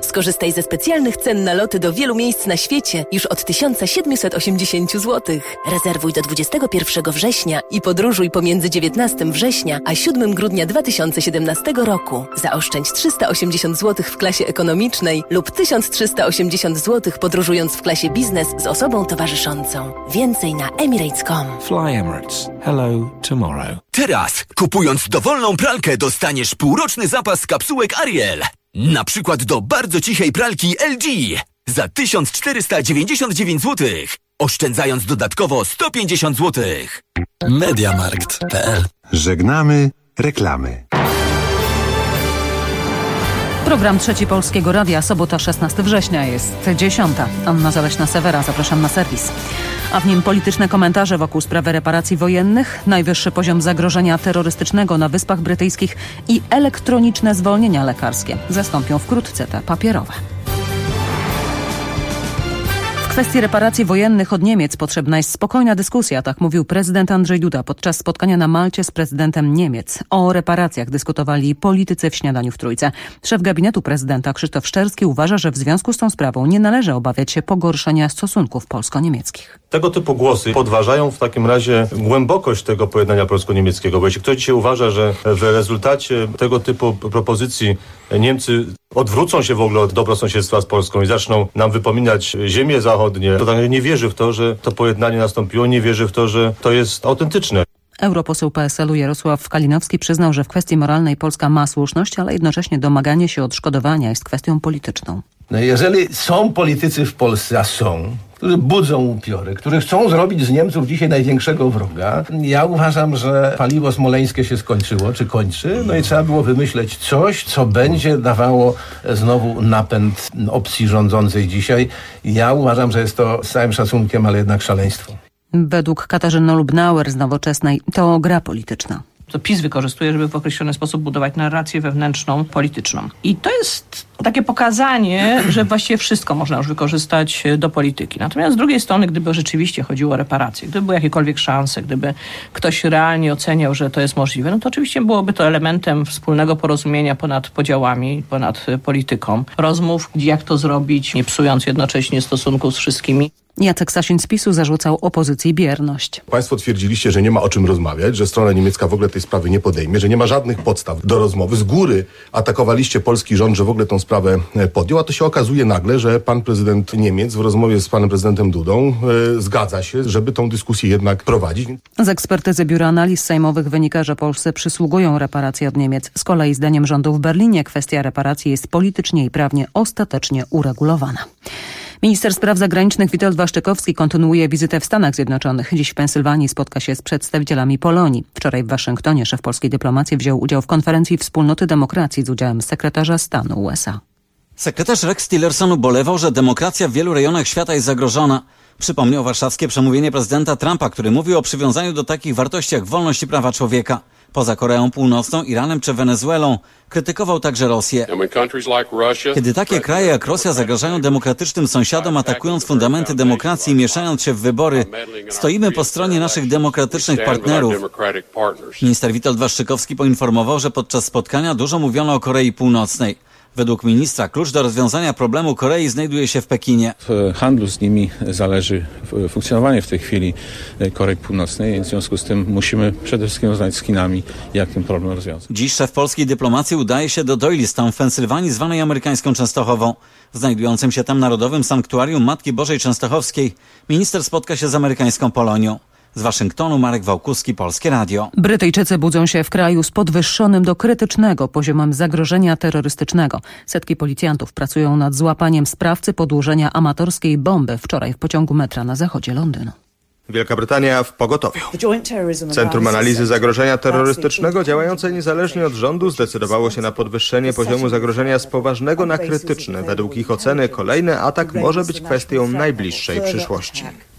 Skorzystaj ze specjalnych cen na loty do wielu miejsc na świecie już od 1780 zł. Rezerwuj do 21 września i podróżuj pomiędzy 19 września a 7 grudnia 2017 roku. Zaoszczędź 380 zł w klasie ekonomicznej lub 1380 zł podróżując w klasie biznes z osobą towarzyszącą. Więcej na emirates.com. Fly Emirates. Hello tomorrow. Teraz, kupując dowolną pralkę, dostaniesz półroczny zapas kapsułek Ariel. Na przykład do bardzo cichej pralki LG za 1499 zł, oszczędzając dodatkowo 150 zł. Mediamarkt.pl. Żegnamy reklamy. Program Trzeci Polskiego Radia, sobota 16 września, jest 10. Anna Zaleśna-Sewera, zapraszam na serwis. A w nim polityczne komentarze wokół sprawy reparacji wojennych, najwyższy poziom zagrożenia terrorystycznego na Wyspach Brytyjskich i elektroniczne zwolnienia lekarskie. Zastąpią wkrótce te papierowe. W kwestii reparacji wojennych od Niemiec potrzebna jest spokojna dyskusja, tak mówił prezydent Andrzej Duda podczas spotkania na Malcie z prezydentem Niemiec. O reparacjach dyskutowali politycy w śniadaniu w Trójce. Szef gabinetu prezydenta Krzysztof Szczerski uważa, że w związku z tą sprawą nie należy obawiać się pogorszenia stosunków polsko-niemieckich. Tego typu głosy podważają w takim razie głębokość tego pojednania polsko-niemieckiego, bo jeśli ktoś dzisiaj uważa, że w rezultacie tego typu propozycji Niemcy odwrócą się w ogóle od dobrosąsiedztwa z Polską i zaczną nam wypominać ziemie zachodnie, to tak nie wierzy w to, że to pojednanie nastąpiło, nie wierzy w to, że to jest autentyczne. Europoseł PSL-u Jarosław Kalinowski przyznał, że w kwestii moralnej Polska ma słuszność, ale jednocześnie domaganie się odszkodowania jest kwestią polityczną. No jeżeli są politycy w Polsce, a są, którzy budzą upiory, którzy chcą zrobić z Niemców dzisiaj największego wroga, ja uważam, że paliwo smoleńskie się skończyło, czy kończy, no i trzeba było wymyśleć coś, co będzie dawało znowu napęd opcji rządzącej dzisiaj. Ja uważam, że jest to z całym szacunkiem, ale jednak szaleństwo. Według Katarzyny Lubnauer z Nowoczesnej to gra polityczna. To PiS wykorzystuje, żeby w określony sposób budować narrację wewnętrzną, polityczną. I to jest takie pokazanie, że właściwie wszystko można już wykorzystać do polityki. Natomiast z drugiej strony, gdyby rzeczywiście chodziło o reparacje, gdyby były jakiekolwiek szanse, gdyby ktoś realnie oceniał, że to jest możliwe, no to oczywiście byłoby to elementem wspólnego porozumienia ponad podziałami, ponad polityką. Rozmów, jak to zrobić, nie psując jednocześnie stosunków z wszystkimi. Jacek Sasin z PiS-u zarzucał opozycji bierność. Państwo twierdziliście, że nie ma o czym rozmawiać, że strona niemiecka w ogóle tej sprawy nie podejmie, że nie ma żadnych podstaw do rozmowy. Z góry atakowaliście polski rząd, że w ogóle tą sprawę podjął, a to się okazuje nagle, że pan prezydent Niemiec w rozmowie z panem prezydentem Dudą zgadza się, żeby tą dyskusję jednak prowadzić. Z ekspertyzy Biura Analiz Sejmowych wynika, że Polsce przysługują reparacje od Niemiec. Z kolei zdaniem rządu w Berlinie kwestia reparacji jest politycznie i prawnie ostatecznie uregulowana. Minister spraw zagranicznych Witold Waszczykowski kontynuuje wizytę w Stanach Zjednoczonych. Dziś w Pensylwanii spotka się z przedstawicielami Polonii. Wczoraj w Waszyngtonie szef polskiej dyplomacji wziął udział w konferencji Wspólnoty Demokracji z udziałem sekretarza stanu USA. Sekretarz Rex Tillerson ubolewał, że demokracja w wielu rejonach świata jest zagrożona. Przypomniał warszawskie przemówienie prezydenta Trumpa, który mówił o przywiązaniu do takich wartości jak wolność i prawa człowieka. Poza Koreą Północną, Iranem czy Wenezuelą krytykował także Rosję. Kiedy takie kraje jak Rosja zagrażają demokratycznym sąsiadom, atakując fundamenty demokracji i mieszając się w wybory, stoimy po stronie naszych demokratycznych partnerów. Minister Witold Waszczykowski poinformował, że podczas spotkania dużo mówiono o Korei Północnej. Według ministra klucz do rozwiązania problemu Korei znajduje się w Pekinie. W handlu z nimi zależy funkcjonowanie w tej chwili Korei Północnej, w związku z tym musimy przede wszystkim rozmawiać z Chinami, jak ten problem rozwiązać. Dziś szef polskiej dyplomacji udaje się do Doylestown w Pensylwanii, zwanej amerykańską Częstochową. W znajdującym się tam Narodowym Sanktuarium Matki Bożej Częstochowskiej minister spotka się z amerykańską Polonią. Z Waszyngtonu Marek Wałkuski, Polskie Radio. Brytyjczycy budzą się w kraju z podwyższonym do krytycznego poziomem zagrożenia terrorystycznego. Setki policjantów pracują nad złapaniem sprawcy podłożenia amatorskiej bomby wczoraj w pociągu metra na zachodzie Londynu. Wielka Brytania w pogotowiu. Centrum Analizy Zagrożenia Terrorystycznego, działające niezależnie od rządu, zdecydowało się na podwyższenie poziomu zagrożenia z poważnego na krytyczne. Według ich oceny kolejny atak może być kwestią najbliższej przyszłości.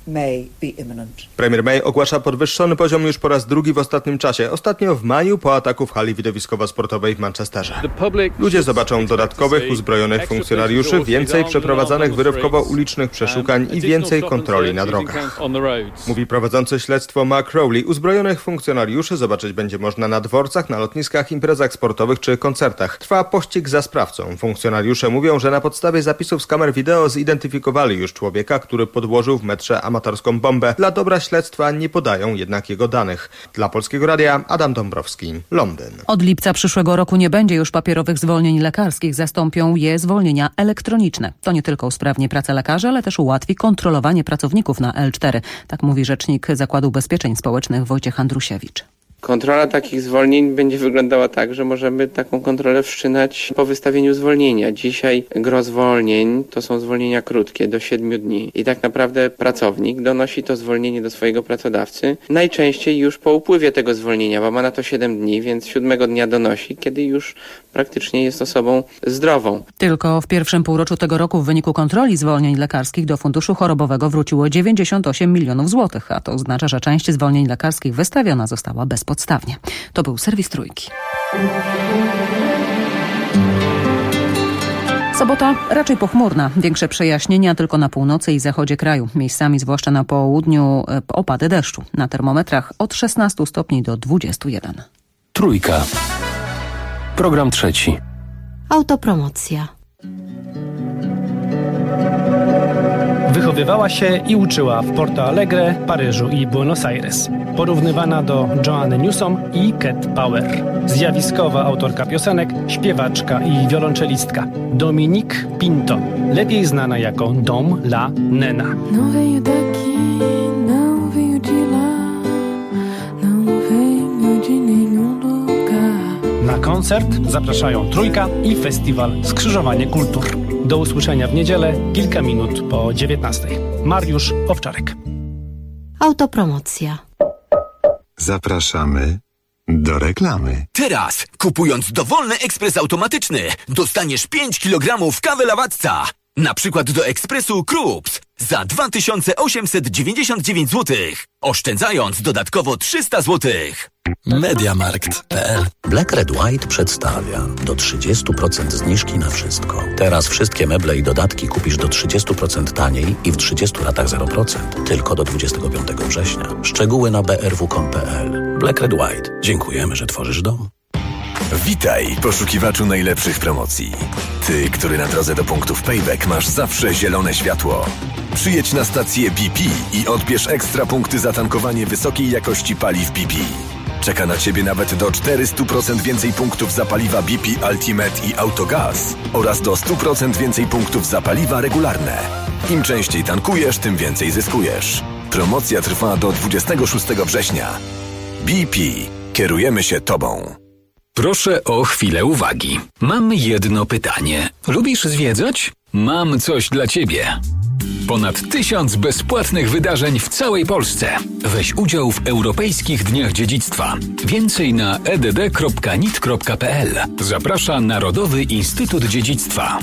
Premier May ogłasza podwyższony poziom już po raz drugi w ostatnim czasie. Ostatnio w maju po ataku w hali widowiskowo-sportowej w Manchesterze. Ludzie zobaczą dodatkowych uzbrojonych funkcjonariuszy, więcej przeprowadzanych wyrywkowo-ulicznych przeszukań i więcej kontroli na drogach. Mówi prowadzący śledztwo Mark Rowley. Uzbrojonych funkcjonariuszy zobaczyć będzie można na dworcach, na lotniskach, imprezach sportowych czy koncertach. Trwa pościg za sprawcą. Funkcjonariusze mówią, że na podstawie zapisów z kamer wideo zidentyfikowali już człowieka, który podłożył w metrze amatorską bombę. Dla dobra śledztwa nie podają jednak jego danych. Dla Polskiego Radia Adam Dąbrowski, Londyn. Od lipca przyszłego roku nie będzie już papierowych zwolnień lekarskich. Zastąpią je zwolnienia elektroniczne. To nie tylko usprawni pracę lekarzy, ale też ułatwi kontrolowanie pracowników na L4. Tak mówi rzecznik Zakładu Ubezpieczeń Społecznych Wojciech Andrusiewicz. Kontrola takich zwolnień będzie wyglądała tak, że możemy taką kontrolę wszczynać po wystawieniu zwolnienia. Dzisiaj gros zwolnień to są zwolnienia krótkie, do 7 dni. I tak naprawdę pracownik donosi to zwolnienie do swojego pracodawcy najczęściej już po upływie tego zwolnienia, bo ma na to 7 dni, więc 7 dnia donosi, kiedy już praktycznie jest osobą zdrową. Tylko w pierwszym półroczu tego roku w wyniku kontroli zwolnień lekarskich do funduszu chorobowego wróciło 98 milionów złotych, a to oznacza, że część zwolnień lekarskich wystawiona została bezpodstawnie. To był serwis Trójki. Sobota raczej pochmurna. Większe przejaśnienia tylko na północy i zachodzie kraju. Miejscami, zwłaszcza na południu, opady deszczu. Na termometrach od 16 stopni do 21. Trójka. Program trzeci. Autopromocja. Wychowywała się i uczyła w Porto Alegre, Paryżu i Buenos Aires. Porównywana do Joanny Newsom i Cat Power. Zjawiskowa autorka piosenek, śpiewaczka i wiolonczelistka. Dominique Pinto, lepiej znana jako Dom La Nena. Não veio daqui, não veio de lá, não veio de nenhum lugar. Na koncert zapraszają Trójka i festiwal Skrzyżowanie Kultur. Do usłyszenia w niedzielę, kilka minut po 19. Mariusz Owczarek. Autopromocja. Zapraszamy do reklamy. Teraz, kupując dowolny ekspres automatyczny, dostaniesz 5 kg kawy Lawatca. Na przykład do ekspresu Krups za 2899 zł. Oszczędzając dodatkowo 300 zł. Mediamarkt.pl. Black Red White przedstawia do 30% zniżki na wszystko. Teraz wszystkie meble i dodatki kupisz do 30% taniej i w 30 ratach 0%. Tylko do 25 września. Szczegóły na brw.com.pl. Black Red White. Dziękujemy, że tworzysz dom. Witaj, poszukiwaczu najlepszych promocji. Ty, który na drodze do punktów Payback masz zawsze zielone światło. Przyjedź na stację BP i odbierz ekstra punkty za tankowanie wysokiej jakości paliw BP. Czeka na Ciebie nawet do 400% więcej punktów za paliwa BP Ultimate i Autogaz oraz do 100% więcej punktów za paliwa regularne. Im częściej tankujesz, tym więcej zyskujesz. Promocja trwa do 26 września. BP. Kierujemy się Tobą. Proszę o chwilę uwagi. Mam jedno pytanie. Lubisz zwiedzać? Mam coś dla Ciebie. Ponad 1000 bezpłatnych wydarzeń w całej Polsce. Weź udział w Europejskich Dniach Dziedzictwa. Więcej na edd.nit.pl. Zaprasza Narodowy Instytut Dziedzictwa.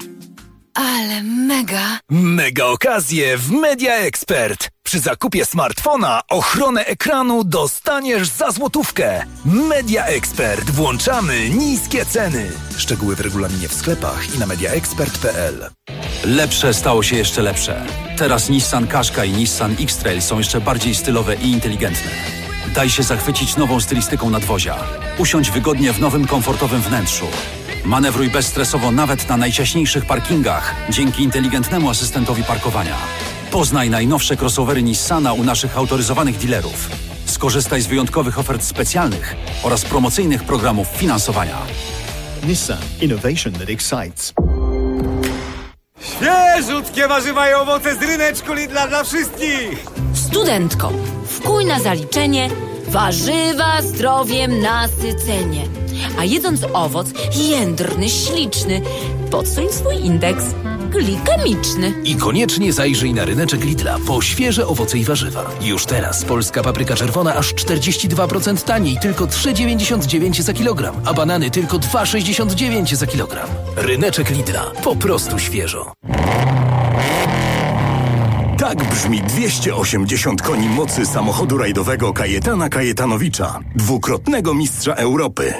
Ale mega! Mega okazje w Media Expert. Przy zakupie smartfona ochronę ekranu dostaniesz za złotówkę. Media Expert. Włączamy niskie ceny. Szczegóły w regulaminie w sklepach i na mediaexpert.pl. Lepsze stało się jeszcze lepsze. Teraz Nissan Qashqai i Nissan X-Trail są jeszcze bardziej stylowe i inteligentne. Daj się zachwycić nową stylistyką nadwozia. Usiądź wygodnie w nowym, komfortowym wnętrzu. Manewruj bezstresowo nawet na najciaśniejszych parkingach dzięki inteligentnemu asystentowi parkowania. Poznaj najnowsze crossovery Nissana u naszych autoryzowanych dealerów. Skorzystaj z wyjątkowych ofert specjalnych oraz promocyjnych programów finansowania. Nissan. Innovation that excites. Świeżutkie warzywa i owoce z ryneczku Lidla dla wszystkich! Studentkom, wkuj na zaliczenie warzywa zdrowiem nasycenie. A jedząc owoc jędrny, śliczny, podsuń swój indeks glikemiczny. I koniecznie zajrzyj na ryneczek Lidla po świeże owoce i warzywa. Już teraz polska papryka czerwona aż 42% taniej, tylko 3,99 za kilogram, a banany tylko 2,69 za kilogram. Ryneczek Lidla. Po prostu świeżo. Tak brzmi 280 koni mocy samochodu rajdowego Kajetana Kajetanowicza, dwukrotnego mistrza Europy.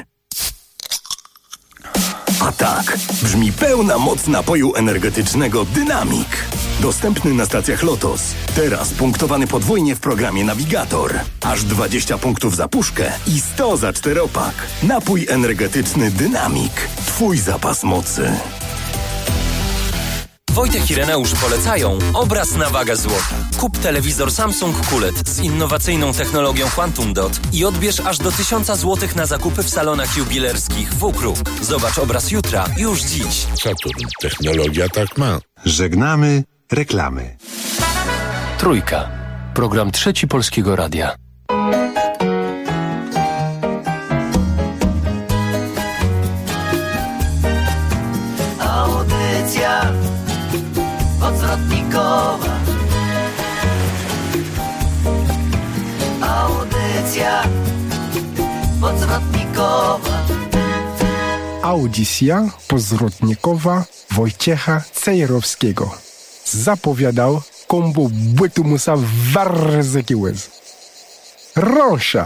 A tak brzmi pełna moc napoju energetycznego Dynamik. Dostępny na stacjach Lotos. Teraz punktowany podwójnie w programie Navigator. Aż 20 punktów za puszkę i 100 za 4-pak. Napój energetyczny Dynamik. Twój zapas mocy. Wojtek i Reneusz polecają obraz na wagę złota. Kup telewizor Samsung QLED z innowacyjną technologią Quantum Dot i odbierz aż do 1000 zł na zakupy w salonach jubilerskich W-Kruk. Zobacz obraz jutra, już dziś. Saturn. Technologia tak ma. Żegnamy reklamy. Trójka. Program Trzeci Polskiego Radia. Audycja odwrotnikowa. Audycja odwrotnikowa. Audycja pozwrotnikowa Wojciecha Cejrowskiego. Zapowiadał kombo bytu musa warzyki łez. Rosza!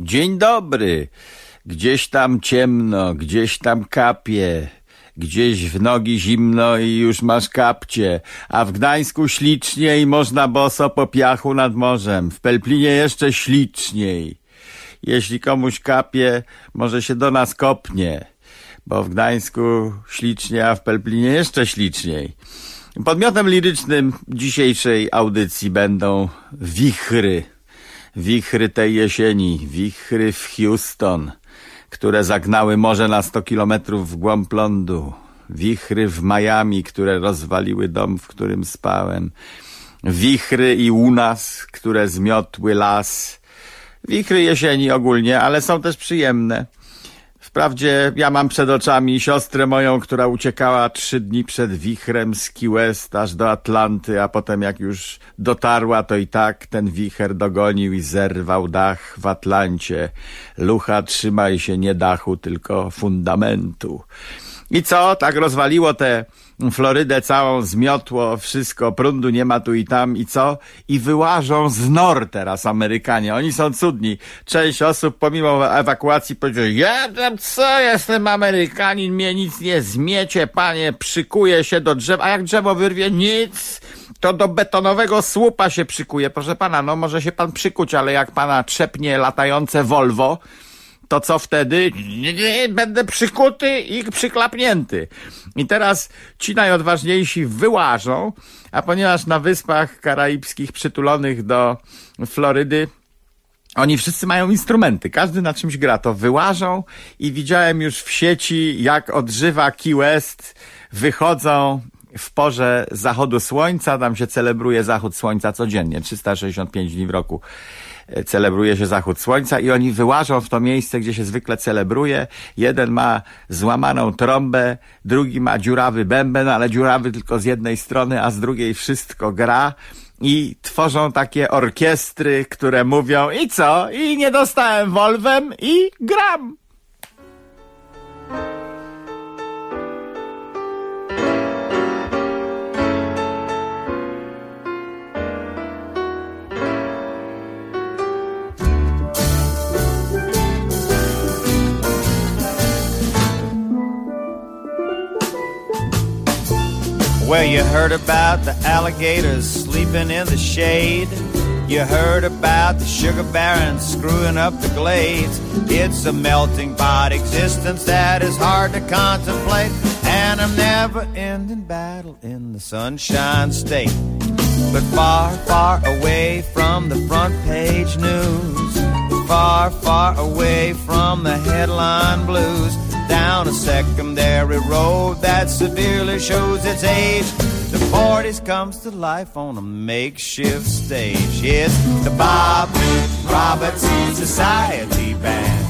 Dzień dobry. Gdzieś tam ciemno, gdzieś tam kapie, gdzieś w nogi zimno i już masz kapcie, a w Gdańsku śliczniej można boso po piachu nad morzem, w Pelplinie jeszcze śliczniej. Jeśli komuś kapie, może się do nas kopnie, bo w Gdańsku ślicznie, a w Pelplinie jeszcze śliczniej. Podmiotem lirycznym dzisiejszej audycji będą wichry. Wichry tej jesieni, wichry w Houston, które zagnały morze na 100 kilometrów w głąb lądu. Wichry w Miami, które rozwaliły dom, w którym spałem. Wichry i u nas, które zmiotły las. Wichry jesieni ogólnie, ale są też przyjemne. Wprawdzie ja mam przed oczami siostrę moją, która uciekała 3 dni przed wichrem z Key West aż do Atlanty, a potem jak już dotarła, to i tak ten wicher dogonił i zerwał dach w Atlancie. Lucha, trzymaj się nie dachu, tylko fundamentu. I co? Tak rozwaliło tę Florydę całą, zmiotło wszystko, prądu nie ma tu i tam i co? I wyłażą z nor teraz Amerykanie. Oni są cudni. Część osób pomimo ewakuacji powiedziała, ja tam co, jestem Amerykanin, mnie nic nie zmiecie, panie, przykuje się do drzewa, a jak drzewo wyrwie, nic, to do betonowego słupa się przykuje. Proszę pana, no może się pan przykuć, ale jak pana trzepnie latające Volvo, to co wtedy? Nie, będę przykuty i przyklapnięty. I teraz ci najodważniejsi wyłażą, a ponieważ na Wyspach Karaibskich przytulonych do Florydy oni wszyscy mają instrumenty, każdy na czymś gra, to wyłażą i widziałem już w sieci, jak odżywa Key West, wychodzą w porze zachodu słońca, tam się celebruje zachód słońca codziennie, 365 dni w roku. Celebruje się zachód słońca i oni wyłażą w to miejsce, gdzie się zwykle celebruje. Jeden ma złamaną trąbę, drugi ma dziurawy bęben, ale dziurawy tylko z jednej strony, a z drugiej wszystko gra i tworzą takie orkiestry, które mówią i co? I nie dostałem Volvem i gram. Well, you heard about the alligators sleeping in the shade. You heard about the sugar barons screwing up the glades. It's a melting pot existence that is hard to contemplate, and a never-ending battle in the Sunshine State. But far, far away from the front page news, far, far away from the headline blues, down a secondary road that severely shows its age, the 40s comes to life on a makeshift stage. It's the Bob Roberts Society Band,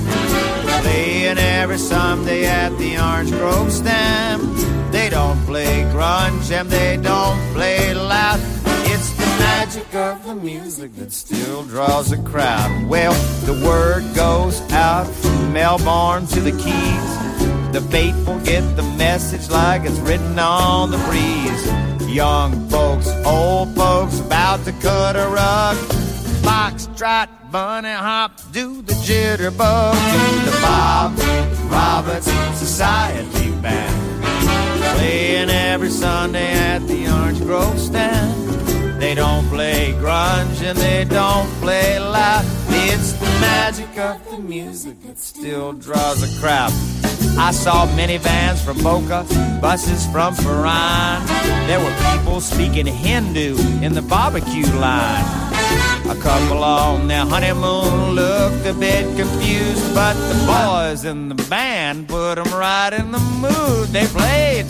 playing every Sunday at the Orange Grove stand. They don't play grunge and they don't play loud. It's the magic of the music that still draws a crowd. Well, the word goes out from Melbourne to the Keys. The faithful get the message like it's written on the breeze. Young folks, old folks, about to cut a rug. Foxtrot, bunny hop, do the jitterbug. To the Bob Roberts Society Band, playing every Sunday at the Orange Grove stand. They don't play grunge and they don't play loud. It's the magic of the music that still draws a crowd. I saw minivans from Boca, buses from Farine. There were people speaking Hindu in the barbecue line. A couple on their honeymoon looked a bit confused, but the boys in the band put them right in the mood. They played.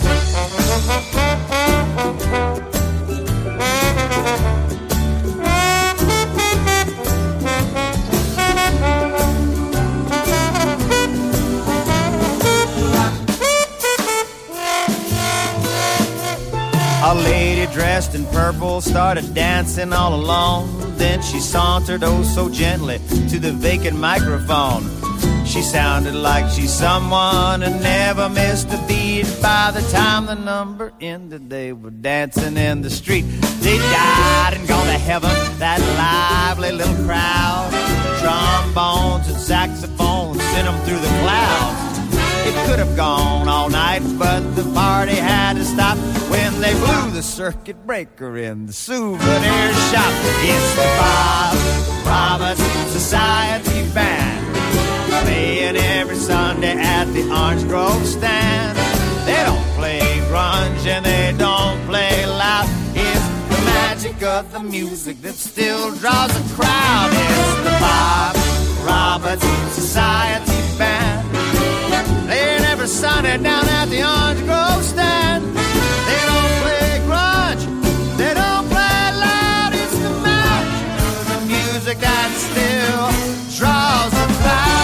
A lady dressed in purple started dancing all alone. Then she sauntered oh so gently to the vacant microphone. She sounded like she's someone who never missed a beat. By the time the number ended, they were dancing in the street. They died and gone to heaven, that lively little crowd. Trombones and saxophones sent them through the clouds. It could have gone all night, but the party had to stop when they blew the circuit breaker in the souvenir shop. It's the Bob Roberts Society Band, playing every Sunday at the Orange Grove stand. They don't play grunge and they don't play loud. It's the magic of the music that still draws a crowd. It's the Bob Roberts Society Band, playing every Sunday down at the Orange Grove stand. They don't play grunge, they don't play loud. It's the magic of the music that still draws a crowd.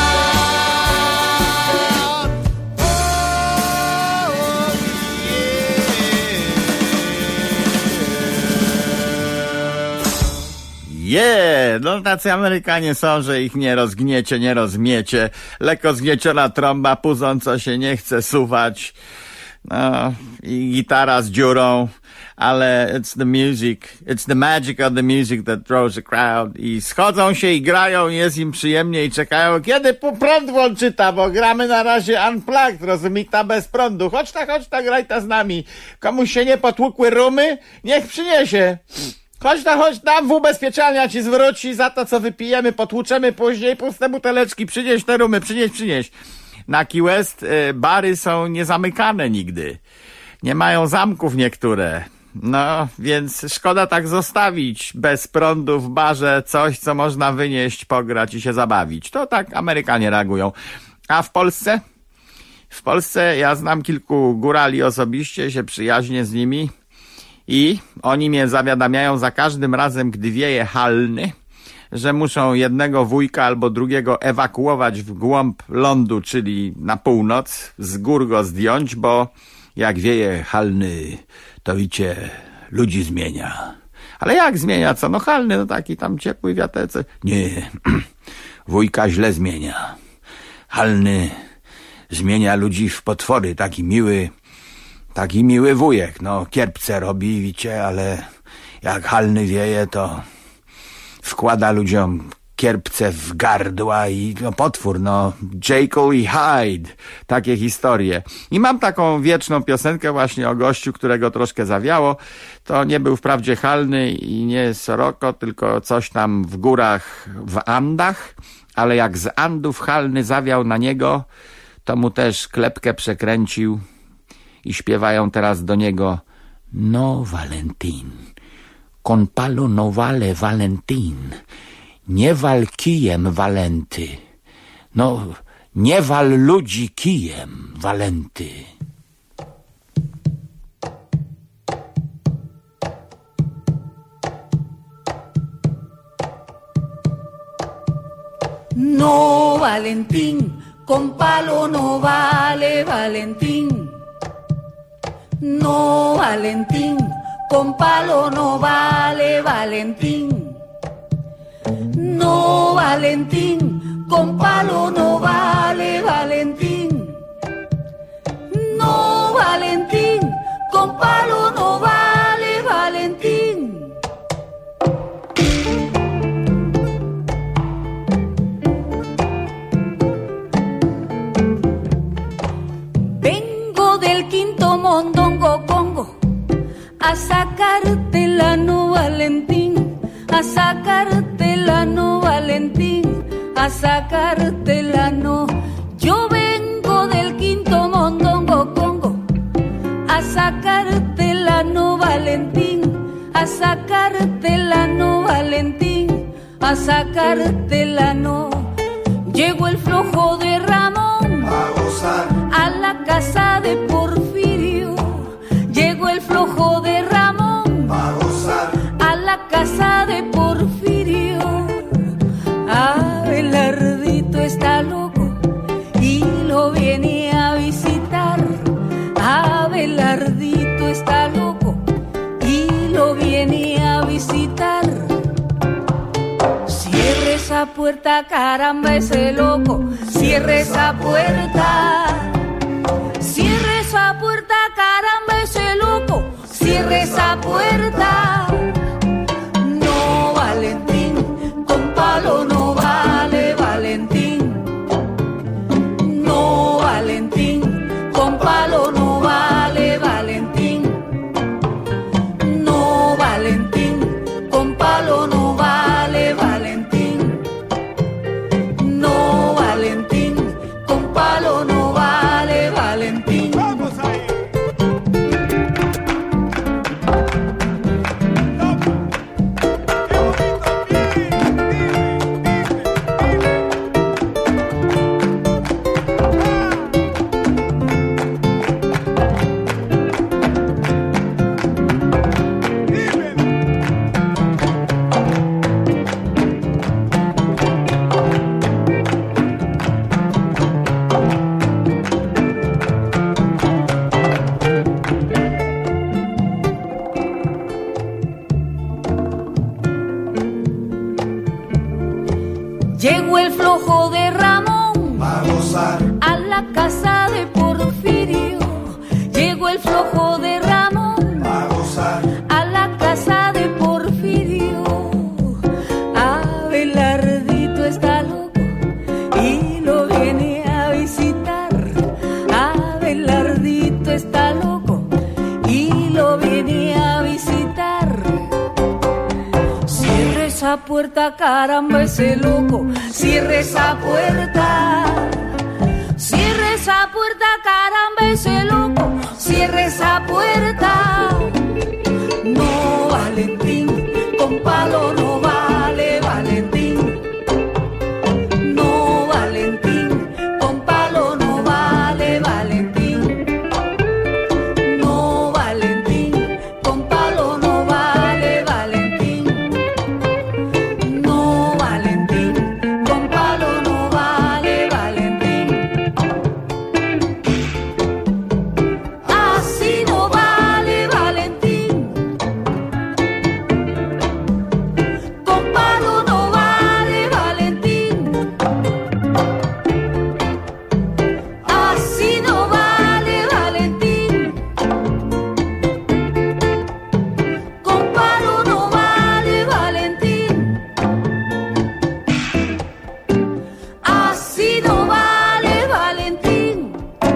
No tacy Amerykanie są, że ich nie rozgniecie, nie rozmiecie. Lekko zgnieciona trąba, pudząco się nie chce suwać. No, i gitara z dziurą, ale it's the music, it's the magic of the music that draws a crowd. I schodzą się i grają, jest im przyjemnie i czekają, kiedy prąd włączy ta, bo gramy na razie unplugged, rozumiesz, ta bez prądu. Chodź ta, graj ta z nami. Komuś się nie potłukły rumy? Niech przyniesie. Chodź tam, w ubezpieczalnia ci zwróci za to, co wypijemy, potłuczemy później, puste buteleczki, przynieś te rumy, przynieś. Na Key West bary są niezamykane nigdy. Nie mają zamków niektóre. No, więc szkoda tak zostawić bez prądu w barze coś, co można wynieść, pograć i się zabawić. To tak Amerykanie reagują. A w Polsce? W Polsce ja znam kilku górali osobiście, się przyjaźnię z nimi. I oni mnie zawiadamiają za każdym razem, gdy wieje halny, że muszą jednego wujka albo drugiego ewakuować w głąb lądu, czyli na północ, z gór go zdjąć, bo jak wieje halny, to wiecie, ludzi zmienia. Ale jak zmienia? Co? No halny, no taki tam ciepły wiatece. Nie, wujka źle zmienia. Halny zmienia ludzi w potwory, taki miły wujek, no kierpce robi, wiecie, ale jak halny wieje, to wkłada ludziom kierpce w gardła i no potwór, no Jekyll i Hyde, takie historie. I mam taką wieczną piosenkę właśnie o gościu, którego troszkę zawiało. To nie był wprawdzie halny i nie Soroko, tylko coś tam w górach w Andach, ale jak z Andów halny zawiał na niego, to mu też klepkę przekręcił. I śpiewają teraz do niego: No Valentin, con palo no vale Valentin, nie wal kijem Walenty, no nie wal ludzi kijem Walenty. No Valentin, con palo no vale Valentin. No Valentín, con palo no vale Valentín. No Valentín, con palo no vale Valentín. No Valentín, con palo no vale Valentín. Vengo del quinto mondongo Congo a sacarte la no Valentín, a sacarte la no Valentín, a sacarte la no. Yo vengo del quinto mondongo Congo a sacarte la no Valentín, a sacarte la no Valentín, a sacarte la no. Llegó el flojo de Ramón a gozar a la casa de Porfirio. Llegó el flojo de Ramón a gozar a la casa de Porfirio. Abelardito está loco y lo viene a visitar. Abelardito está loco y lo viene a visitar. Cierre esa esa puerta, caramba, ese loco. Cierre esa puerta. Cierre esa puerta, caramba, ese loco. Cierre esa puerta. No, Valentín, con palo no vale, Valentín. No, Valentín, con palo no vale, Valentín. No, Valentín, con palo no vale, Valentín. No, Valentín, con palo no vale, Valentín. Vamos ahí. Llegó el flojo de Ramón a la casa de Porfirio. Llegó el flojo de Ramón a la casa de Porfirio. Abelardito está loco y lo viene a visitar. Abelardito está loco y lo viene a visitar. Cierre esa puerta, caramba, ese loco. Cierre esa puerta. Cierre esa puerta, caramba, ese loco. Cierre esa puerta. No, Valentín, con palo no vale, Valentín. No, Valentín, con palo no vale, Valentín. No, Valentín, con palo no vale, Valentín. No, Valentín, con palo no vale, Valentín. Así no vale, Valentín. Con palo no vale, Valentín. Así no vale, Valentín. Con palo no vale, Valentín. Así no vale, Valentín.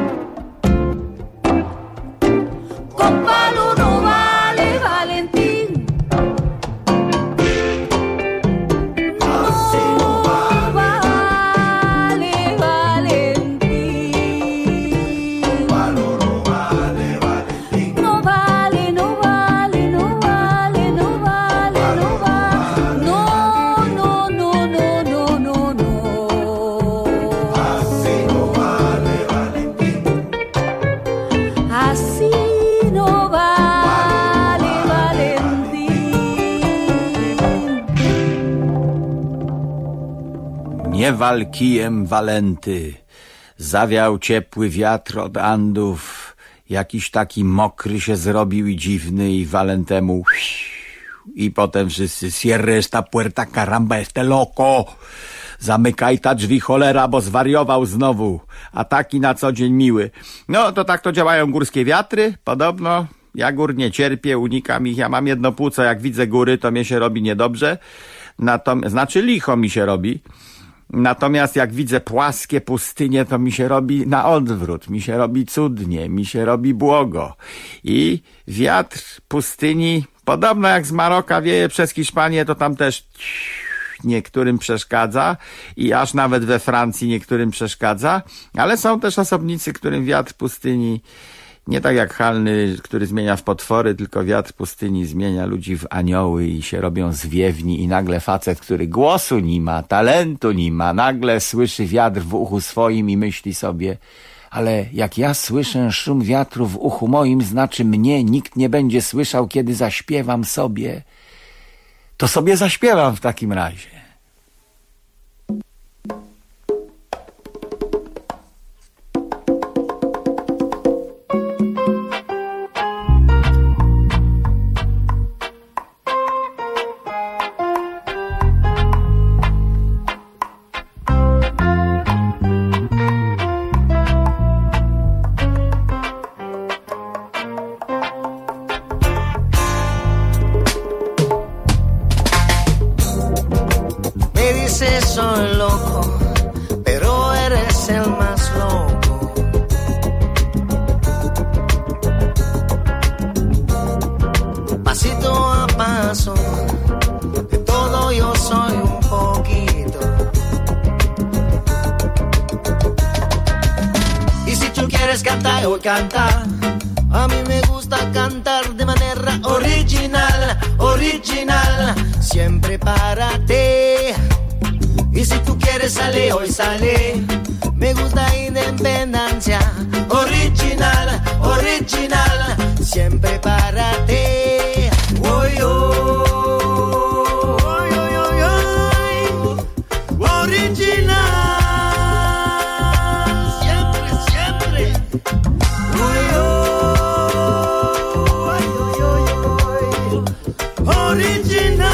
Con palo no vale, Valentín. No vale, Valentín. Palo no vale, Valentín. No vale, no vale, no vale, no vale, no vale. No, no, no, no, no, no, no. Así no vale, Valentín. Así no vale, Valentín. Nie wal kijem, Walenty. Zawiał ciepły wiatr od Andów. Jakiś taki mokry się zrobił i dziwny i Walentemu... I potem wszyscy... Cierre esta puerta, caramba, este loco. Zamykaj ta drzwi, cholera, bo zwariował znowu. A taki na co dzień miły. No, to tak to działają górskie wiatry, podobno. Ja gór nie cierpię, unikam ich. Ja mam jedno płuco, jak widzę góry, to mnie się robi niedobrze. Znaczy licho mi się robi. Natomiast jak widzę płaskie pustynie, to mi się robi na odwrót. Mi się robi cudnie, mi się robi błogo. I wiatr pustyni, podobno jak z Maroka wieje przez Hiszpanię, to tam też niektórym przeszkadza i aż nawet we Francji niektórym przeszkadza, ale są też osobnicy, którym wiatr pustyni nie tak jak Halny, który zmienia w potwory, tylko wiatr pustyni zmienia ludzi w anioły i się robią zwiewni i nagle facet, który głosu nie ma, talentu nie ma, nagle słyszy wiatr w uchu swoim i myśli sobie: ale jak ja słyszę szum wiatru w uchu moim, znaczy mnie nikt nie będzie słyszał, kiedy zaśpiewam sobie. To sobie zaśpiewam w takim razie. soy loco, pero eres el más loco. Pasito a paso, de todo yo soy un poquito. Y si tú quieres cantar, yo cantar. A mí me gusta cantar de manera original, original, siempre para ti. Y si tú quieres salir, hoy sale. Me gusta independencia, original, original, siempre para ti. Oy, oy, oy, oy, oy, original, siempre, siempre. Oy, oy, oy, oy, oy, original.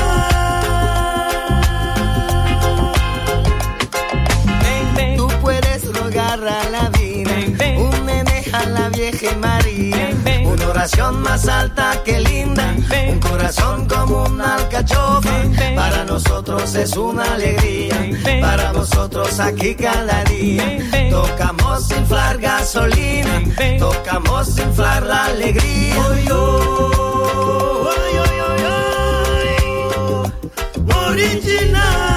A la vida, un nene a la Vieja María, una oración más alta que linda, un corazón como una alcachofa, para nosotros es una alegría, para vosotros aquí cada día, tocamos inflar gasolina, tocamos inflar la alegría. Oy, oy, oy, oy, oy, original.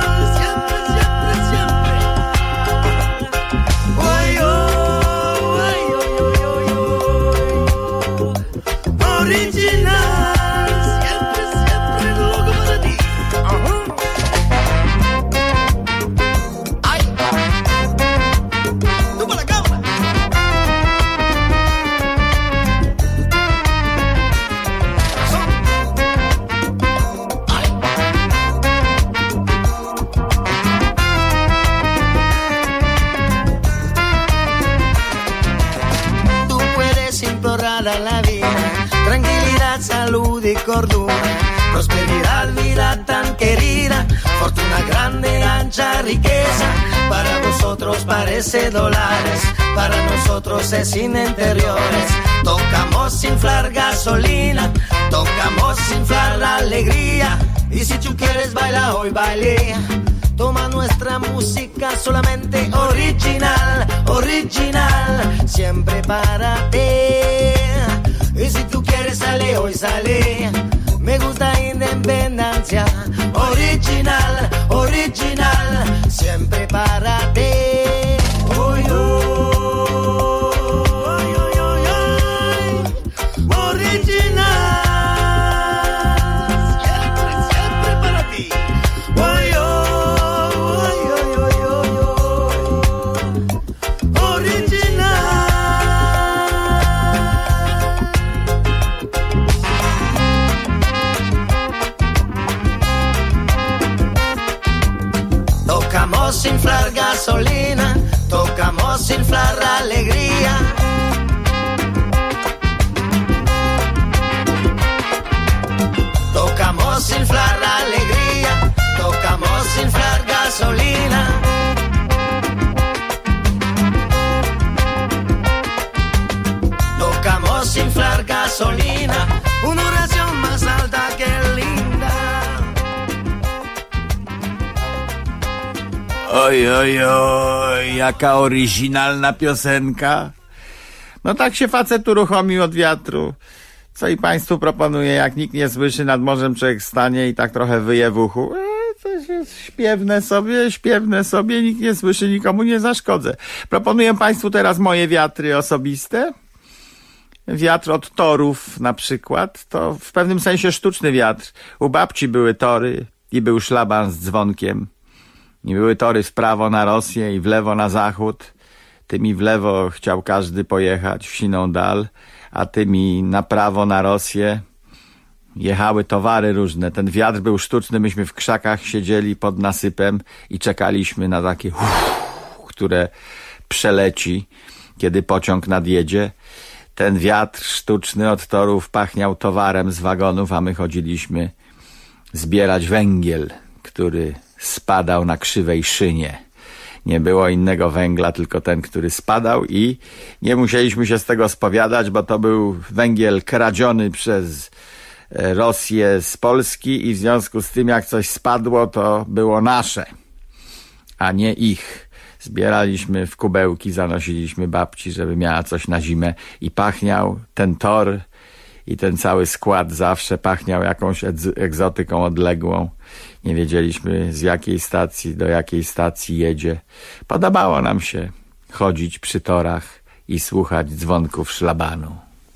A la vida, tranquilidad, salud y cordura, prosperidad, vida tan querida, fortuna grande, ancha, riqueza, para vosotros parece dólares, para nosotros es sin interiores, tocamos inflar gasolina, tocamos inflar la alegría, y si tú quieres bailar hoy baile, toma nuestra música solamente original, original, siempre para ti. Y si tú quieres sale, hoy sale. Me gusta independencia, original, original, siempre para ti. Oy, oy, oy, oy, oy, original, siempre, siempre para ti. Oy, oy, oy, oy, oy, original. Tocamos inflar gasolina, tocamos inflar la alegría. Tocamos inflar la alegría, tocamos inflar gasolina. Tocamos inflar gasolina, una oración más alta que linda. Oj, oj, oj, jaka oryginalna piosenka. No tak się facet uruchomił od wiatru. Co i państwu proponuję, jak nikt nie słyszy, nad morzem człowiek stanie i tak trochę wyje w uchu. Coś jest śpiewne sobie, nikt nie słyszy, nikomu nie zaszkodzę. Proponuję państwu teraz moje wiatry osobiste. Wiatr od torów na przykład, to w pewnym sensie sztuczny wiatr. U babci były tory i był szlaban z dzwonkiem. I były tory w prawo na Rosję i w lewo na zachód. Tymi w lewo chciał każdy pojechać w siną dal, a tymi na prawo na Rosję jechały towary różne. Ten wiatr był sztuczny, myśmy w krzakach siedzieli pod nasypem i czekaliśmy na takie które przeleci, kiedy pociąg nadjedzie. Ten wiatr sztuczny od torów pachniał towarem z wagonów, a my chodziliśmy zbierać węgiel, który spadał na krzywej szynie. Nie było innego węgla, tylko ten, który spadał i nie musieliśmy się z tego spowiadać, bo to był węgiel kradziony przez Rosję z Polski i w związku z tym, jak coś spadło, to było nasze. a nie ich. Zbieraliśmy w kubełki, zanosiliśmy babci, żeby miała coś na zimę i pachniał ten tor i ten cały skład zawsze pachniał jakąś egzotyką odległą. Nie wiedzieliśmy, z jakiej stacji do jakiej stacji jedzie. Podobało nam się chodzić przy torach i słuchać dzwonków szlabanu.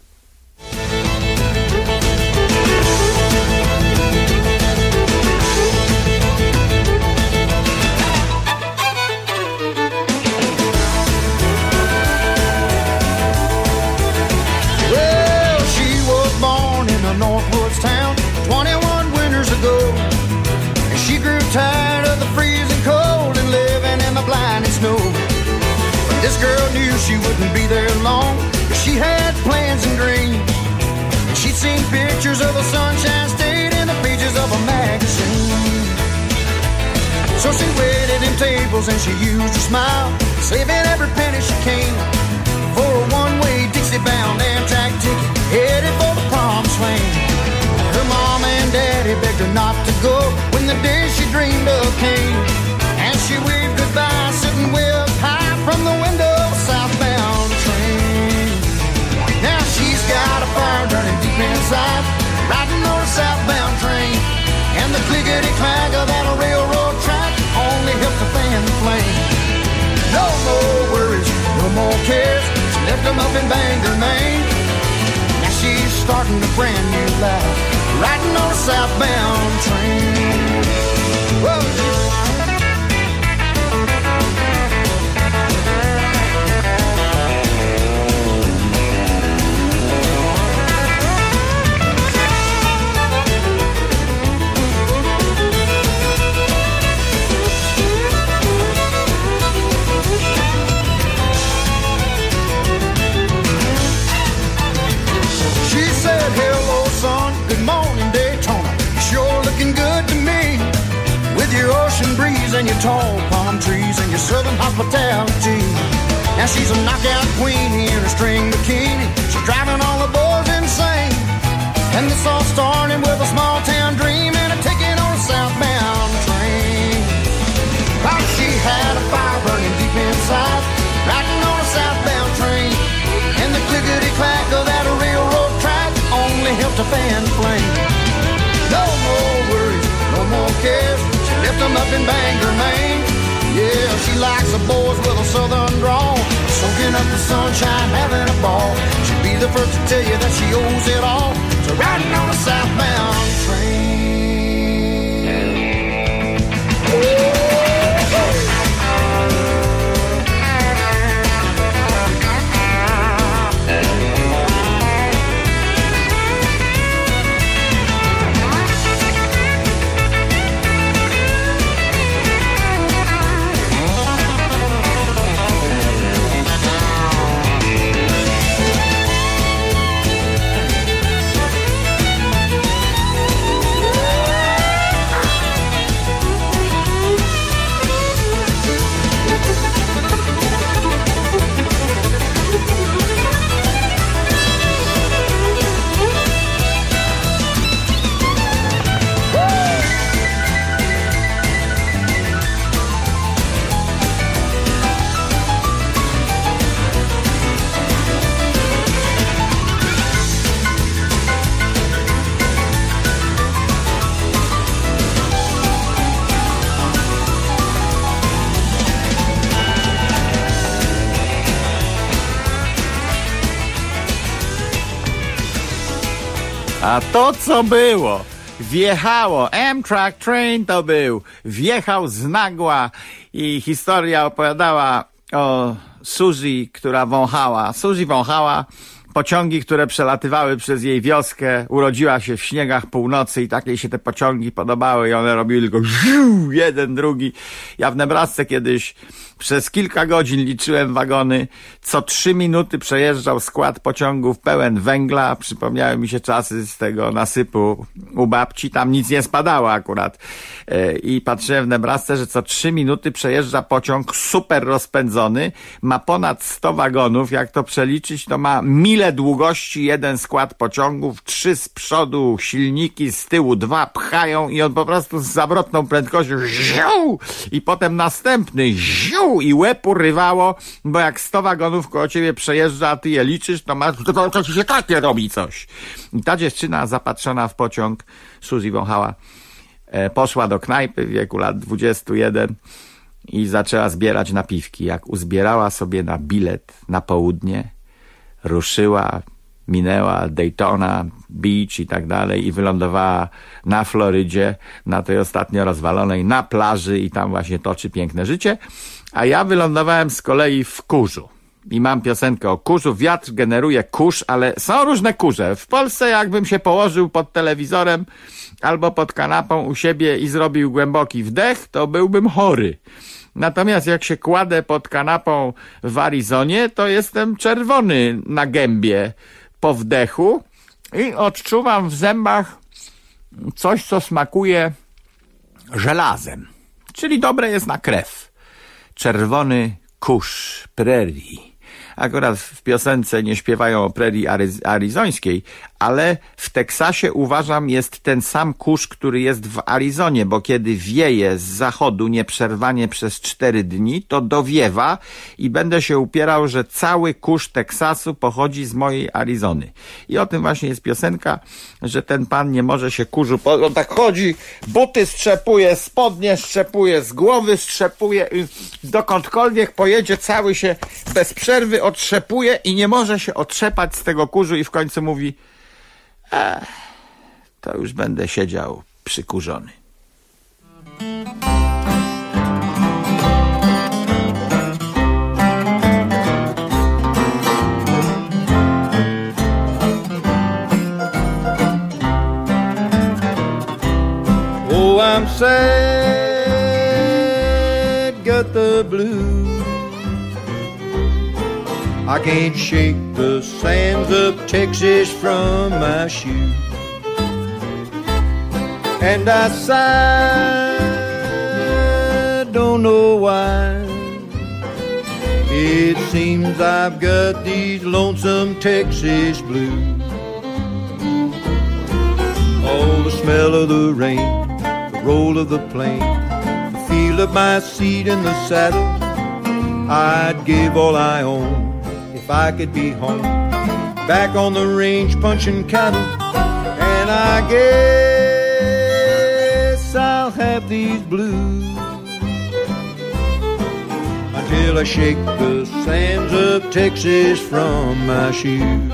Northwoods town 21 winters ago, and she grew tired of the freezing cold and living in the blinding snow. But this girl knew she wouldn't be there long, but she had plans and dreams. She'd seen pictures of the Sunshine State in the pages of a magazine. So she waited in tables and she used her smile, saving every penny she can for a one-way Dixie-bound Amtrak ticket headed for the promised land. Her mom and daddy begged her not to go when the day she dreamed of came, and she waved goodbye sitting way up high from the window of a southbound train. Now she's got a fire burning deep inside, riding on a southbound train, and the clickety-clack of that railroad track only helped to fan the flame. No more worries, no more cares, she left them up in Bangor, Maine. Now she's starting a brand new life, riding on a southbound train. Whoa. And your tall palm trees and your southern hospitality. Now she's a knockout queen in a string bikini. She's driving all the boys insane. And this all started with a small town dream and a ticket on a southbound train. Well, she had a fire burning deep inside, riding on a southbound train. And the clickety-clack of that railroad track only helped to fan the flame. No more worries, no more cares, left them up in Bangor, Maine. Yeah, she likes the boys with a southern drawl, soaking up the sunshine, having a ball. She'd be the first to tell you that she owes it all to riding on a southbound train. A to co było? Wjechało, Amtrak Train to był, wjechał z nagła i historia opowiadała o Suzy, która wąchała. Suzy wąchała pociągi, które przelatywały przez jej wioskę. Urodziła się w śniegach północy i tak jej się te pociągi podobały i one robiły tylko żiu, jeden, drugi. Ja w Nebrasce kiedyś przez kilka godzin liczyłem wagony. Co 3 minuty przejeżdżał skład pociągów pełen węgla. Przypomniały mi się czasy z tego nasypu u babci. Tam nic nie spadało akurat. I patrzyłem w Nebrasce, że co 3 minuty przejeżdża pociąg super rozpędzony. Ma ponad 100 wagonów. Jak to przeliczyć, to ma 1000 tyle długości jeden skład pociągów, 3 z przodu silniki, z tyłu 2 pchają i on po prostu z zawrotną prędkością ziu, i potem następny ziu, i łeb urywało, bo jak 100 wagonów koło ciebie przejeżdża, a ty je liczysz, to masz, to ci się takie robi coś. I ta dziewczyna zapatrzona w pociąg, Suzy wąchała, poszła do knajpy w wieku lat 21 i zaczęła zbierać napiwki. Jak uzbierała sobie na bilet na południe, ruszyła, minęła Daytona Beach i tak dalej i wylądowała na Florydzie, na tej ostatnio rozwalonej, na plaży i tam właśnie toczy piękne życie. A ja wylądowałem z kolei w kurzu. I mam piosenkę o kurzu. Wiatr generuje kurz, ale są różne kurze. W Polsce jakbym się położył pod telewizorem albo pod kanapą u siebie i zrobił głęboki wdech, to byłbym chory. Natomiast jak się kładę pod kanapą w Arizonie, to jestem czerwony na gębie po wdechu i odczuwam w zębach coś, co smakuje żelazem. Czyli dobre jest na krew. Czerwony kurz prerii. Akurat w piosence nie śpiewają o prerii arizońskiej, ale w Teksasie, uważam, jest ten sam kurz, który jest w Arizonie, bo kiedy wieje z zachodu nieprzerwanie przez 4 dni, to dowiewa i będę się upierał, że cały kurz Teksasu pochodzi z mojej Arizony. I o tym właśnie jest piosenka, że ten pan nie może się kurzu... On tak chodzi, buty strzepuje, spodnie strzepuje, z głowy strzepuje i dokądkolwiek pojedzie, cały się bez przerwy otrzepuje i nie może się otrzepać z tego kurzu i w końcu mówi: to już będę siedział przykurzony. Oh, I'm sad, got the blues. I can't shake the sands of Texas from my shoes. And I sigh, don't know why. It seems I've got these lonesome Texas blues. Oh, the smell of the rain, the roll of the plane, the feel of my seat in the saddle. I'd give all I own if I could be home, back on the range punching cattle. And I guess I'll have these blues until I shake the sands of Texas from my shoes.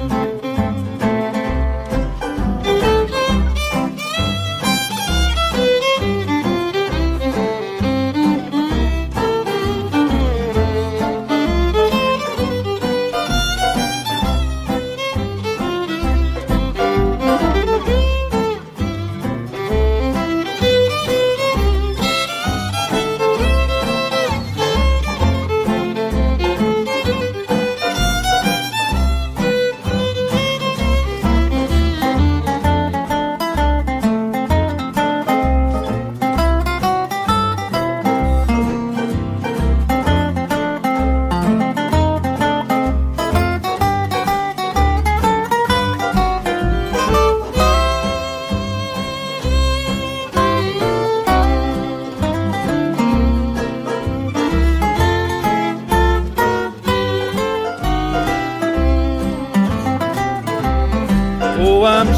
Oh, I'm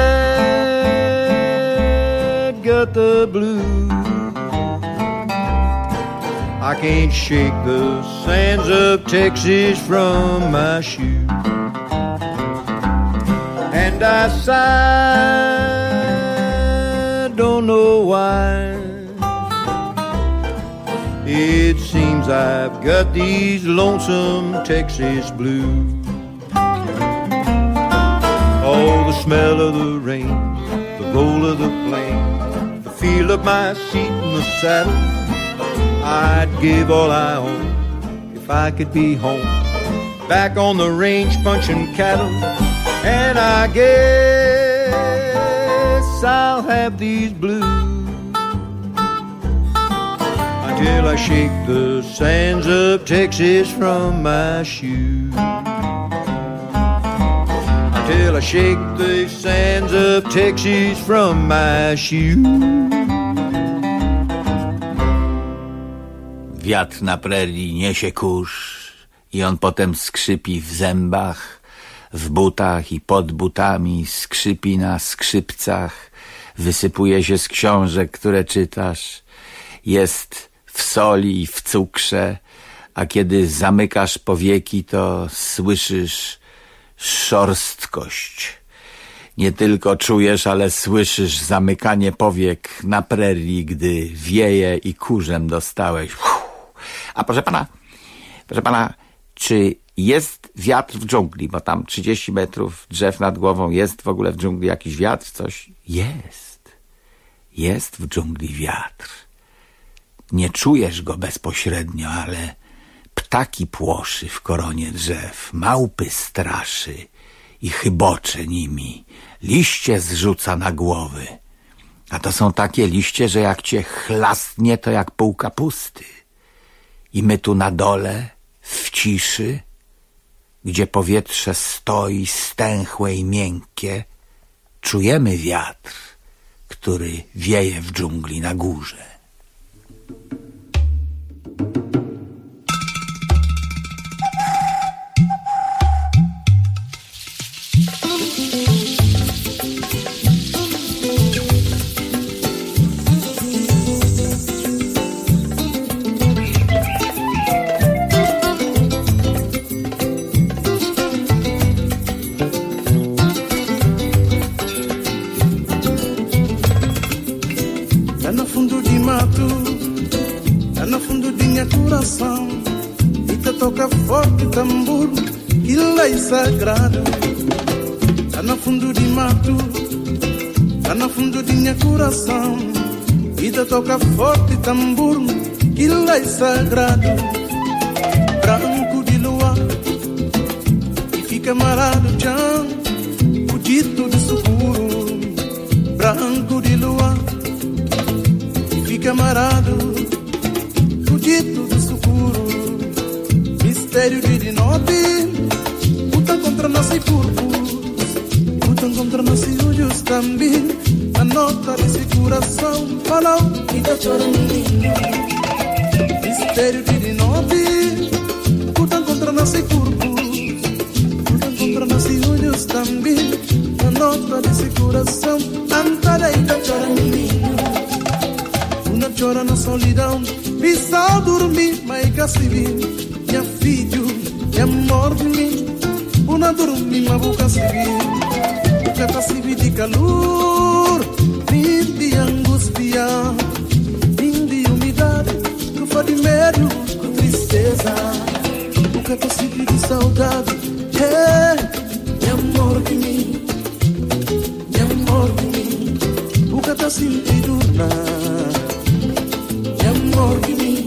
sad, got the blues. I can't shake the sands of Texas from my shoes. And I sigh, don't know why. It seems I've got these lonesome Texas blues. Oh, the smell of the rain, the roll of the plane, the feel of my seat in the saddle. I'd give all I own if I could be home, back on the range punching cattle. And I guess I'll have these blues until I shake the sands of Texas from my shoes. I shake the sands of Texas from my shoe. Wiatr na prerii niesie kurz i on potem skrzypi w zębach, w butach i pod butami, skrzypi na skrzypcach, wysypuje się z książek, które czytasz, jest w soli i w cukrze, a kiedy zamykasz powieki, to słyszysz szorstkość. Nie tylko czujesz, ale słyszysz zamykanie powiek na prerii, gdy wieje i kurzem dostałeś. A proszę pana, czy jest wiatr w dżungli? Bo tam 30 metrów drzew nad głową. Jest w ogóle w dżungli jakiś wiatr? Coś? Jest w dżungli wiatr. Nie czujesz go bezpośrednio, ale ptaki płoszy w koronie drzew, małpy straszy i chybocze nimi, liście zrzuca na głowy. A to są takie liście, że jak cię chlastnie, to jak pół kapusty. I my tu na dole, w ciszy, gdzie powietrze stoi stęchłe i miękkie, czujemy wiatr, który wieje w dżungli na górze. E te toca forte tambor, que lá é sagrado. Tá no fundo de mato, tá no fundo de minha coração. E te toca forte tambor, que lá é sagrado. Branco de lua, e fica amarrado já, o dito de seguro. Branco de lua, e fica amarrado, o dito de seguro. Mistério de noite, luta contra nossos corpos, lutam contra nossos olhos também. A nota desse coração falou e tá chorando. Mistério de noite, lutam contra nossos corpos, lutam contra nossos olhos também. A nota desse coração cantará e tá chorando. Uma chora na solidão, pisa dormir, mas que vir. Minha filho, minha amor de mim, uma dormir, uma boca civil, boca civil de calor, nem de angústia, nem de umidade, trufa de medo, com tristeza, boca civil de saudade, meu amor de mim, meu amor de mim, boca civil de dorna, meu amor de mim.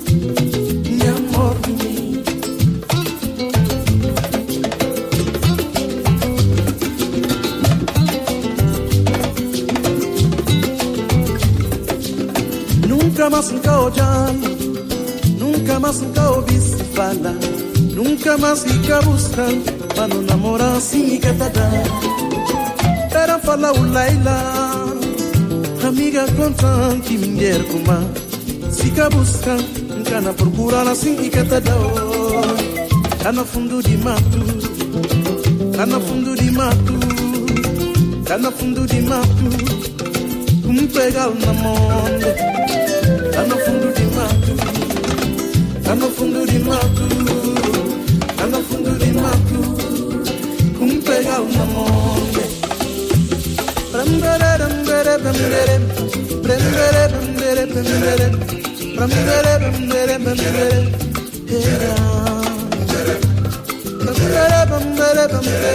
Nunca mais nunca olhar, nunca mais nunca ouvir se falar, nunca mais ficar buscando para não namorar assim que tá dando. Era falar o Laila, amiga contante, mulher como fica buscando, nunca na procura assim que tá dando. Tá no fundo de mato, tá no fundo de mato, tá no fundo de mato, como pegar na mão. Tá no fundo de mato, tá no fundo de mato, tá no fundo de mato, como pegar uma mão. Prendere, prendere, prendere, prendere, prendere, prendere, prendere, prendere, prendere, prendere, prendere,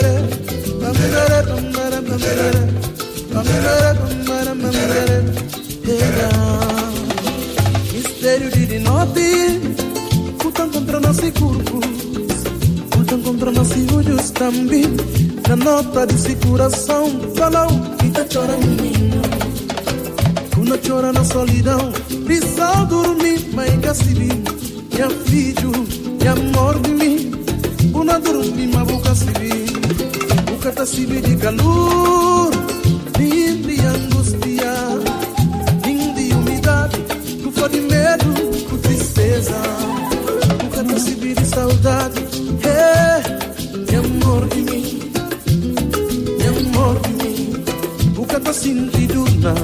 prendere, prendere, prendere. Mistério de noite, lutam contra nossos corpos, lutam contra nossos olhos também. Na nota desse coração, falou e tá chorando, menino. Quando chora na solidão, precisa dormir, mas que se vir. Minha filho, meu amor de mim, quando dormir, mas boca se vir. cata sibi de calor, nem de angústia, nem de umidade, culpa de medo, com tristeza. O cata sibi de saudade, de amor de mim, de amor de mim. O cata sentido na,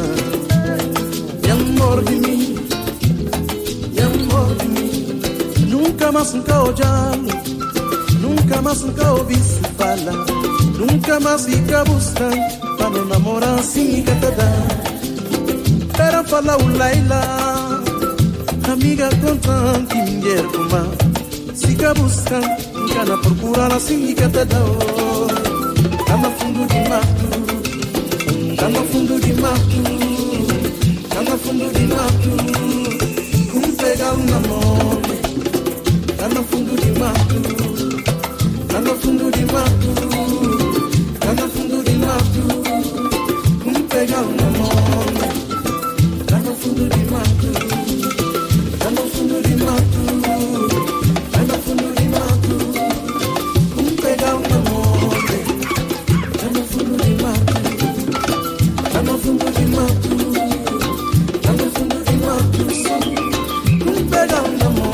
de amor de mim, de amor de mim. Nunca mais nunca olhando. Nunca mais nunca ouvi se falar, nunca mais fica buscando para não namorar assim que te dá. Era falar o Laila, amiga contante, mulher com mar. Fica buscando, nunca na procura assim que te dá. Tá no fundo de mato, tá no fundo de mato, tá no fundo de mato. Como pegar um namoro, tá no fundo de mato. Tá no fundo de mato, tá no fundo de mato. Como pegar um amor? Tá no fundo de mato, tá no fundo de mato, tá no fundo de mato. Como pegar um amor? Tá no fundo de mato, tá no fundo de mato, tá no fundo de mato. Como pegar um amor?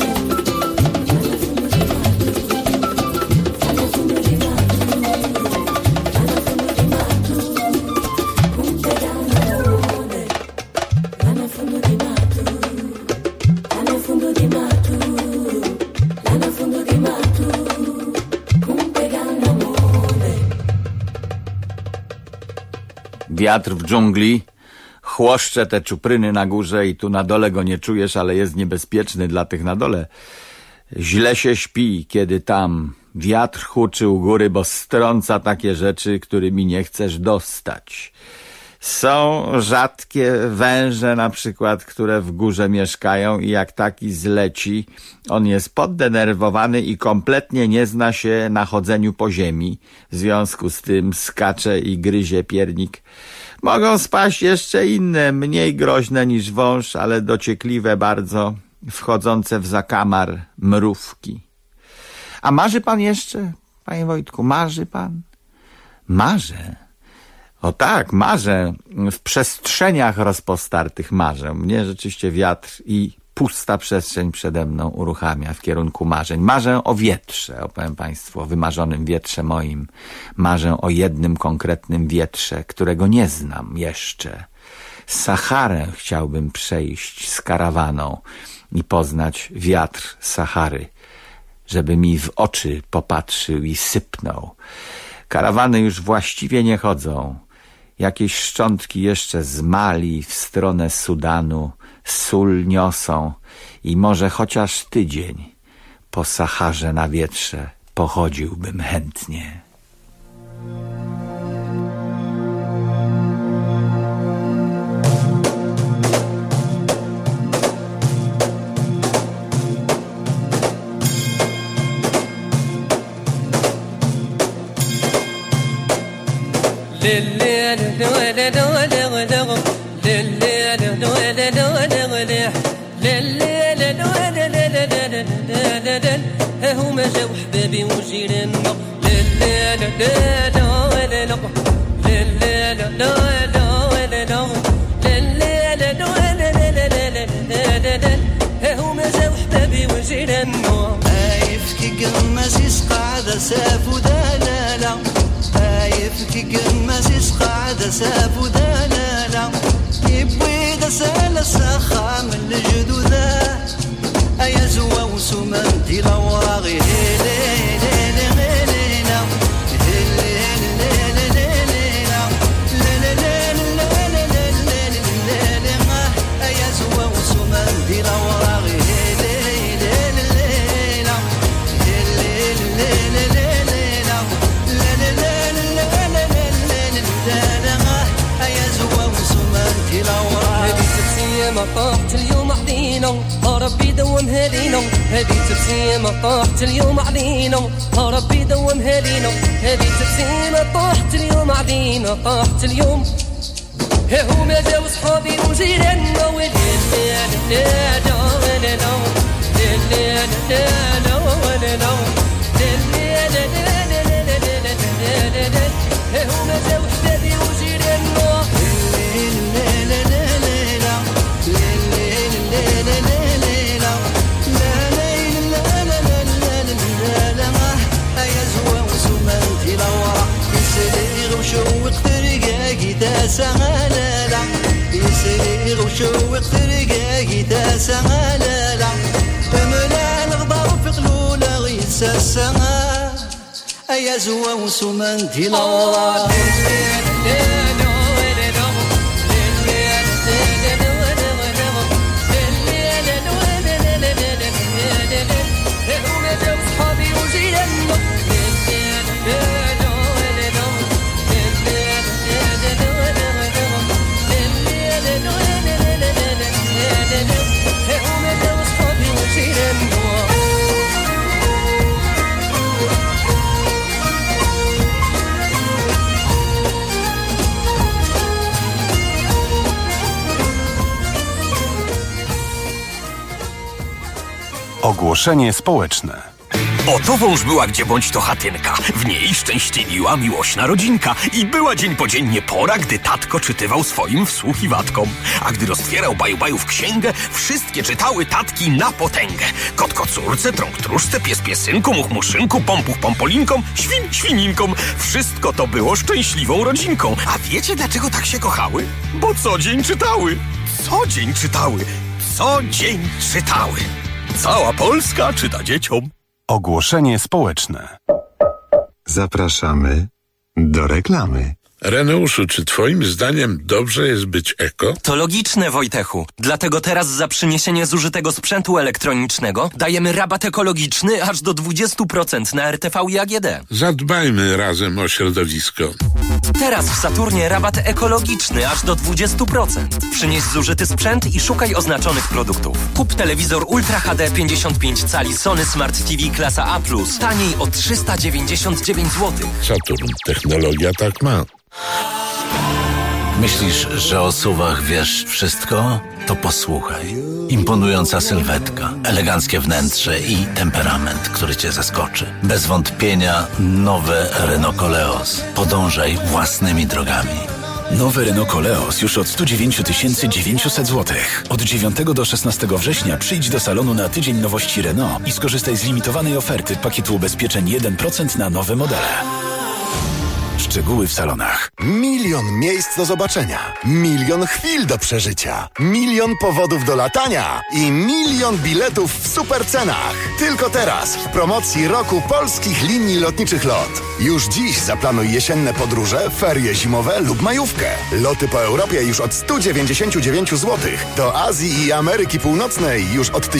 Wiatr w dżungli chłoszcze te czupryny na górze i tu na dole go nie czujesz, ale jest niebezpieczny dla tych na dole. Źle się śpi, kiedy tam wiatr huczy u góry, bo strąca takie rzeczy, którymi nie chcesz dostać. Są rzadkie węże na przykład, które w górze mieszkają i jak taki zleci, on jest poddenerwowany i kompletnie nie zna się na chodzeniu po ziemi. W związku z tym skacze i gryzie piernik. Mogą spaść jeszcze inne, mniej groźne niż wąż, ale dociekliwe bardzo, wchodzące w zakamar mrówki. A marzy pan jeszcze, panie Wojtku, marzy pan? Marzę. O tak, marzę. W przestrzeniach rozpostartych marzę. Mnie rzeczywiście wiatr i pusta przestrzeń przede mną uruchamia w kierunku marzeń. Marzę o wietrze, opowiem państwu, o wymarzonym wietrze moim. Marzę o jednym konkretnym wietrze, którego nie znam jeszcze. Saharę chciałbym przejść z karawaną i poznać wiatr Sahary, żeby mi w oczy popatrzył i sypnął. Karawany już właściwie nie chodzą. Jakieś szczątki jeszcze z Mali w stronę Sudanu sól niosą i może chociaż tydzień po Saharze na wietrze pochodziłbym chętnie. هما جاو حبابي وجيراننا هما جاو حبابي وجيراننا كي قماس يسقعد سافو دلالا كي قماس يسقعد سافو دلالا يبوي دسال السخا من الجدودا أيا زوا وسومان دي لوراغي أيا زوا وسومان دي لوراغي ما طاحت اليوم علينا ربي دومها لينا هذه تبسيمة طاحت اليوم علينا ربي دومها لينا هذه تبسيمة طاحت اليوم علينا طاحت اليوم هما جاو صحابي وجيراننا وليل لا لا لا لا لا لا لا لا سغلالا يسير وشوق ترقاي تسغلالا تملا الغبار في قلولا غيسا سغا أيا زوا وسومان ديلا Ogłoszenie społeczne. Oto wąż była gdzie bądź to chatynka. W niej szczęśliwiła miłośna rodzinka. I była dzień po dzień nie pora, gdy tatko czytywał swoim wsłuchiwatkom. A gdy roztwierał baju-bajów księgę, wszystkie czytały tatki na potęgę. Kot kocurce, trąg truszce, pies piesynku, much muszynku, pompuch pompolinkom, świn świninkom. Wszystko to było szczęśliwą rodzinką. A wiecie dlaczego tak się kochały? Bo co dzień czytały. Co dzień czytały. Co dzień czytały. Cała Polska czyta dzieciom. Ogłoszenie społeczne. Zapraszamy do reklamy. Reneuszu, czy twoim zdaniem dobrze jest być eko? To logiczne, Wojtechu. Dlatego teraz za przyniesienie zużytego sprzętu elektronicznego dajemy rabat ekologiczny aż do 20% na RTV i AGD. Zadbajmy razem o środowisko. Teraz w Saturnie rabat ekologiczny aż do 20%. Przynieś zużyty sprzęt i szukaj oznaczonych produktów. Kup telewizor Ultra HD 55 cali Sony Smart TV klasa A+, taniej o 399 zł. Saturn. Technologia tak ma. Myślisz, że o SUV-ach wiesz wszystko? To posłuchaj. Imponująca sylwetka, eleganckie wnętrze i temperament, który cię zaskoczy. Bez wątpienia nowe Renault Koleos. Podążaj własnymi drogami. Nowy Renault Koleos już od 109 900 zł. Od 9 do 16 września przyjdź do salonu na tydzień nowości Renault i skorzystaj z limitowanej oferty pakietu ubezpieczeń 1% na nowe modele. Szczegóły w salonach. 1 000 000 miejsc do zobaczenia, 1 000 000 chwil do przeżycia, 1 000 000 powodów do latania i 1 000 000 biletów w super cenach. Tylko teraz w promocji roku polskich linii lotniczych LOT. Już dziś zaplanuj jesienne podróże, ferie zimowe lub majówkę. Loty po Europie już od 199 zł. Do Azji i Ameryki Północnej już od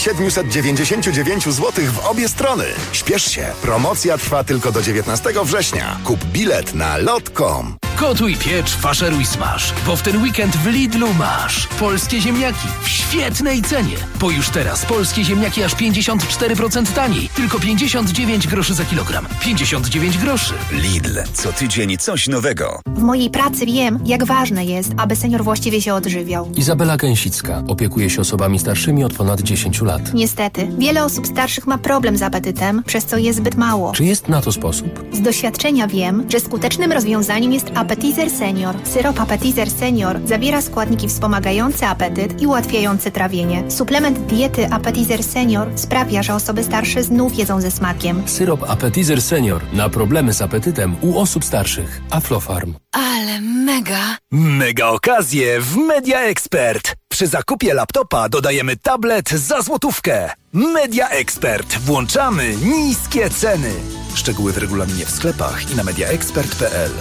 1799 zł w obie strony. Śpiesz się, promocja trwa tylko do 19 września. Kup bilet na lot.com. Gotuj, piecz, faszeruj, smaż, bo w ten weekend w Lidlu masz polskie ziemniaki w świetnej cenie. Bo już teraz polskie ziemniaki aż 54% taniej. Tylko 59 groszy za kilogram. 59 groszy. Lidl. Co tydzień coś nowego. W mojej pracy wiem, jak ważne jest, aby senior właściwie się odżywiał. Izabela Gęsicka opiekuje się osobami starszymi od ponad 10 lat. Niestety, wiele osób starszych ma problem z apetytem, przez co jest zbyt mało. Czy jest na to sposób? Z doświadczenia wiem, że skutecznym rozwiązaniem jest Appetizer Senior. Syrop Appetizer Senior zawiera składniki wspomagające apetyt i ułatwiające trawienie. Suplement diety Appetizer Senior sprawia, że osoby starsze znów jedzą ze smakiem. Syrop Appetizer Senior na problemy z apetytem u osób starszych. Aflofarm. Ale mega! Mega okazje w Media Expert. Przy zakupie laptopa dodajemy tablet za złotówkę. Media Expert. Włączamy niskie ceny. Szczegóły w regulaminie w sklepach i na mediaexpert.pl.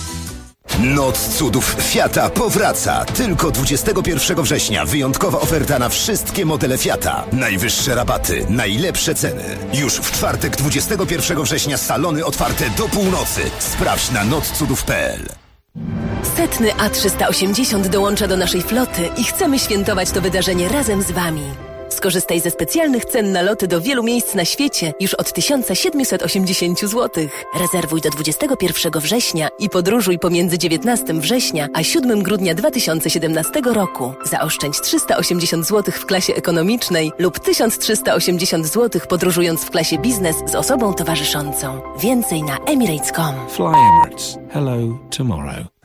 Noc cudów Fiata powraca. Tylko 21 września wyjątkowa oferta na wszystkie modele Fiata. Najwyższe rabaty, najlepsze ceny. Już w czwartek 21 września salony otwarte do północy. Sprawdź na notcudów.pl. Setny A380 dołącza do naszej floty i chcemy świętować to wydarzenie razem z Wami. Skorzystaj ze specjalnych cen na loty do wielu miejsc na świecie już od 1780 zł. Rezerwuj do 21 września i podróżuj pomiędzy 19 września a 7 grudnia 2017 roku. Zaoszczędź 380 zł w klasie ekonomicznej lub 1380 zł podróżując w klasie biznes z osobą towarzyszącą. Więcej na emirates.com. Fly Emirates. Hello tomorrow.